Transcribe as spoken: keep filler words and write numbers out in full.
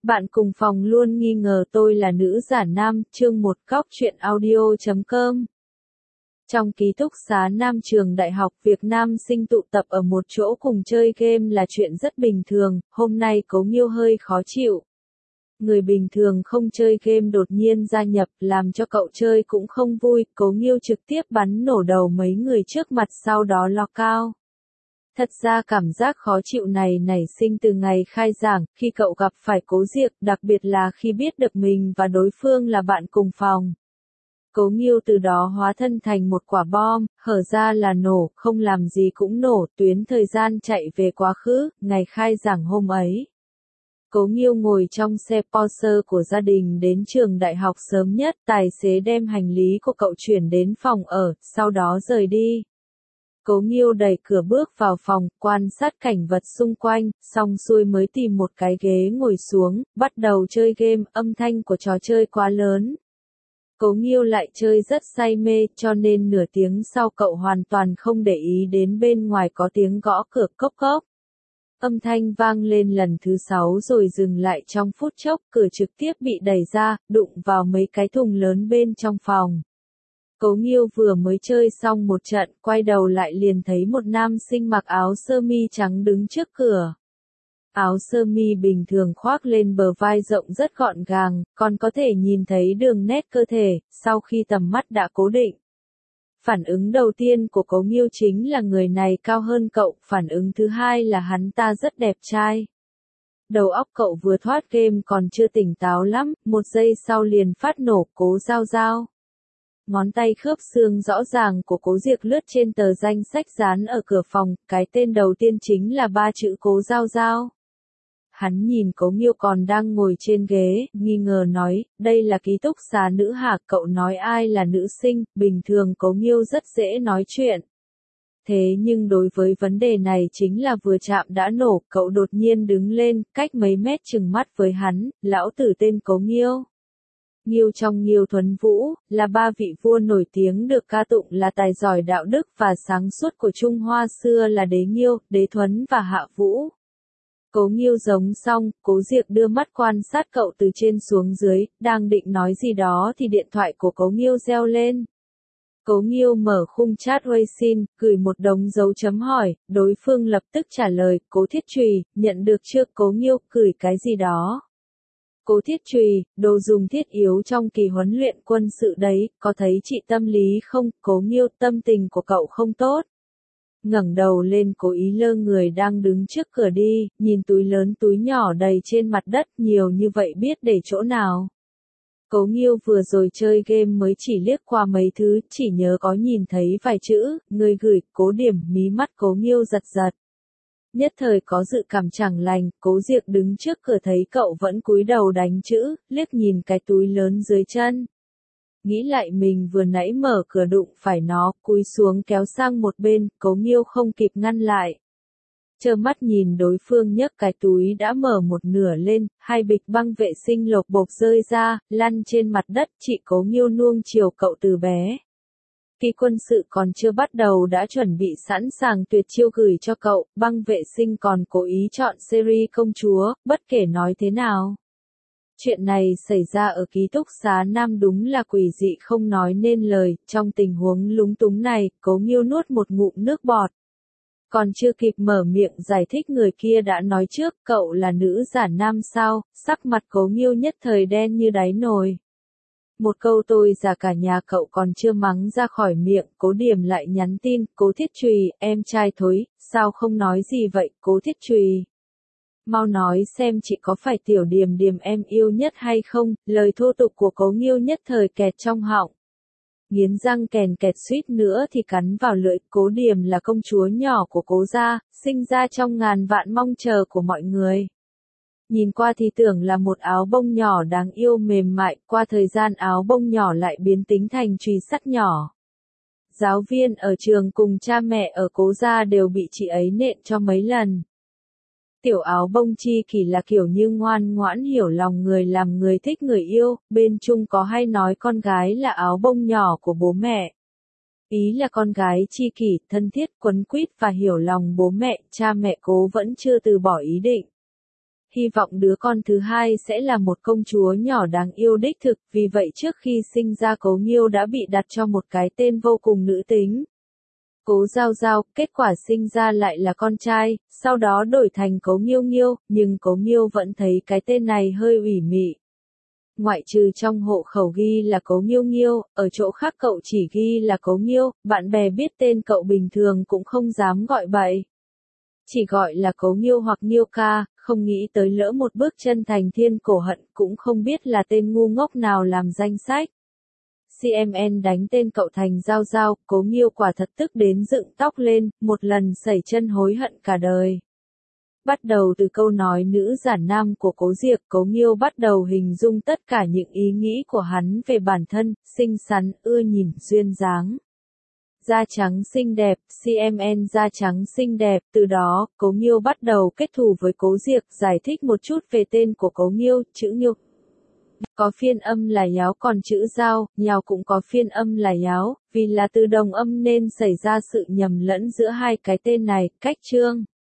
Bạn cùng phòng luôn nghi ngờ tôi là nữ giả nam, chương một góc truyện audio chấm com. Trong ký túc xá nam trường đại học, việc nam sinh tụ tập ở một chỗ cùng chơi game là chuyện rất bình thường, hôm nay Cố Nghiêu hơi khó chịu. Người bình thường không chơi game đột nhiên gia nhập, làm cho cậu chơi cũng không vui, Cố Nghiêu trực tiếp bắn nổ đầu mấy người trước mặt sau đó lo cao. Thật ra cảm giác khó chịu này nảy sinh từ ngày khai giảng, khi cậu gặp phải Cố Diệc, đặc biệt là khi biết được mình và đối phương là bạn cùng phòng. Cố Nghiêu từ đó hóa thân thành một quả bom, hở ra là nổ, không làm gì cũng nổ, tuyến thời gian chạy về quá khứ, ngày khai giảng hôm ấy. Cố Nghiêu ngồi trong xe Porsche của gia đình đến trường đại học sớm nhất, tài xế đem hành lý của cậu chuyển đến phòng ở, sau đó rời đi. Cố Nghiêu đẩy cửa bước vào phòng, quan sát cảnh vật xung quanh, xong xuôi mới tìm một cái ghế ngồi xuống, bắt đầu chơi game, âm thanh của trò chơi quá lớn. Cố Nghiêu lại chơi rất say mê, cho nên nửa tiếng sau cậu hoàn toàn không để ý đến bên ngoài có tiếng gõ cửa cốc cốc. Âm thanh vang lên lần thứ sáu rồi dừng lại trong phút chốc, cửa trực tiếp bị đẩy ra, đụng vào mấy cái thùng lớn bên trong phòng. Cố Nghiêu vừa mới chơi xong một trận, quay đầu lại liền thấy một nam sinh mặc áo sơ mi trắng đứng trước cửa. Áo sơ mi bình thường khoác lên bờ vai rộng rất gọn gàng, còn có thể nhìn thấy đường nét cơ thể, sau khi tầm mắt đã cố định. Phản ứng đầu tiên của Cố Nghiêu chính là người này cao hơn cậu, phản ứng thứ hai là hắn ta rất đẹp trai. Đầu óc cậu vừa thoát game còn chưa tỉnh táo lắm, một giây sau liền phát nổ. Cố Giao Giao. Ngón tay khớp xương rõ ràng của Cố Diệc lướt trên tờ danh sách dán ở cửa phòng, cái tên đầu tiên chính là ba chữ Cố Giao Giao. Hắn nhìn Cố Nghiêu còn đang ngồi trên ghế, nghi ngờ nói, đây là ký túc xá nữ hả? Cậu nói ai là nữ sinh? Bình thường Cố Nghiêu rất dễ nói chuyện. Thế nhưng đối với vấn đề này chính là vừa chạm đã nổ, cậu đột nhiên đứng lên, cách mấy mét trừng mắt với hắn, lão tử tên Cố Nghiêu. Nghiêu trong Nghiêu Thuấn Vũ, là ba vị vua nổi tiếng được ca tụng là tài giỏi đạo đức và sáng suốt của Trung Hoa xưa là Đế Nghiêu, Đế Thuấn và Hạ Vũ. Cố Nghiêu giống xong, Cố Diệc đưa mắt quan sát cậu từ trên xuống dưới, đang định nói gì đó thì điện thoại của Cố Nghiêu reo lên. Cố Nghiêu mở khung chat Weixin, gửi một đống dấu chấm hỏi, đối phương lập tức trả lời, Cố Thiết Trùy, nhận được chưa? Cố Nghiêu, gửi cái gì đó? Cố Thiết Trùy, đồ dùng thiết yếu trong kỳ huấn luyện quân sự đấy, có thấy trị tâm lý không? Cố Nghiêu, tâm tình của cậu không tốt. Ngẩng đầu lên cố ý lơ người đang đứng trước cửa đi, nhìn túi lớn túi nhỏ đầy trên mặt đất, nhiều như vậy biết để chỗ nào. Cố Nghiêu vừa rồi chơi game mới chỉ liếc qua mấy thứ, chỉ nhớ có nhìn thấy vài chữ, người gửi, Cố Điểm, mí mắt Cố Nghiêu giật giật. Nhất thời có dự cảm chẳng lành, Cố Diệc đứng trước cửa thấy cậu vẫn cúi đầu đánh chữ, liếc nhìn cái túi lớn dưới chân. Nghĩ lại mình vừa nãy mở cửa đụng phải nó, cúi xuống kéo sang một bên, Cố Nghiêu không kịp ngăn lại. Trơ mắt nhìn đối phương nhấc cái túi đã mở một nửa lên, hai bịch băng vệ sinh lộc bộc rơi ra, lăn trên mặt đất, chị Cố Nghiêu nuông chiều cậu từ bé. Kỳ quân sự còn chưa bắt đầu đã chuẩn bị sẵn sàng tuyệt chiêu gửi cho cậu, băng vệ sinh còn cố ý chọn series công chúa, bất kể nói thế nào. Chuyện này xảy ra ở ký túc xá nam đúng là quỷ dị không nói nên lời, trong tình huống lúng túng này, Cố Nghiêu nuốt một ngụm nước bọt. Còn chưa kịp mở miệng giải thích người kia đã nói trước, cậu là nữ giả nam sao? Sắc mặt Cố Nghiêu nhất thời đen như đáy nồi. Một câu tôi già cả nhà cậu còn chưa mắng ra khỏi miệng, Cố Điểm lại nhắn tin, Cố Thiết Trùy, em trai thối, sao không nói gì vậy? Cố Thiết Trùy, mau nói xem chị có phải tiểu Điềm Điềm em yêu nhất hay không? Lời thô tục của Cố Nghiêu nhất thời kẹt trong họng. Nghiến răng kèn kẹt suýt nữa thì cắn vào lưỡi. Cố Điềm là công chúa nhỏ của Cố gia, sinh ra trong ngàn vạn mong chờ của mọi người. Nhìn qua thì tưởng là một áo bông nhỏ đáng yêu mềm mại, qua thời gian áo bông nhỏ lại biến tính thành chùy sắt nhỏ. Giáo viên ở trường cùng cha mẹ ở Cố gia đều bị chị ấy nện cho mấy lần. Tiểu áo bông chi kỷ là kiểu như ngoan ngoãn hiểu lòng người làm người thích người yêu, bên chung có hay nói con gái là áo bông nhỏ của bố mẹ. Ý là con gái chi kỷ, thân thiết, quấn quýt và hiểu lòng bố mẹ, cha mẹ Cố vẫn chưa từ bỏ ý định. hy vọng đứa con thứ hai sẽ là một công chúa nhỏ đáng yêu đích thực, vì vậy trước khi sinh ra Cố Nghiêu đã bị đặt cho một cái tên vô cùng nữ tính. Cố Giao Giao, kết quả sinh ra lại là con trai, sau đó đổi thành Cố Nghiêu Nghiêu, nhưng Cố Nghiêu vẫn thấy cái tên này hơi ủy mị. Ngoại trừ trong hộ khẩu ghi là Cố Nghiêu Nghiêu, ở chỗ khác cậu chỉ ghi là Cố Nghiêu, bạn bè biết tên cậu bình thường cũng không dám gọi bậy. Chỉ gọi là Cố Nghiêu hoặc Nghiêu ca, không nghĩ tới lỡ một bước chân thành thiên cổ hận, cũng không biết là tên ngu ngốc nào làm danh sách. xê em en đánh tên cậu thành Giao Giao, Cố Nghiêu quả thật tức đến dựng tóc lên, một lần sẩy chân hối hận cả đời. Bắt đầu từ câu nói nữ giản nam của Cố Diệc, Cố Nghiêu bắt đầu hình dung tất cả những ý nghĩ của hắn về bản thân, xinh xắn, ưa nhìn, duyên dáng. Da trắng xinh đẹp, xê em en da trắng xinh đẹp, từ đó, Cố Nghiêu bắt đầu kết thù với Cố Diệc, giải thích một chút về tên của Cố Nghiêu, chữ Nghiêu. Có phiên âm là yáo còn chữ Giao, nhào cũng có phiên âm là yáo, vì là từ đồng âm nên xảy ra sự nhầm lẫn giữa hai cái tên này, cách chương.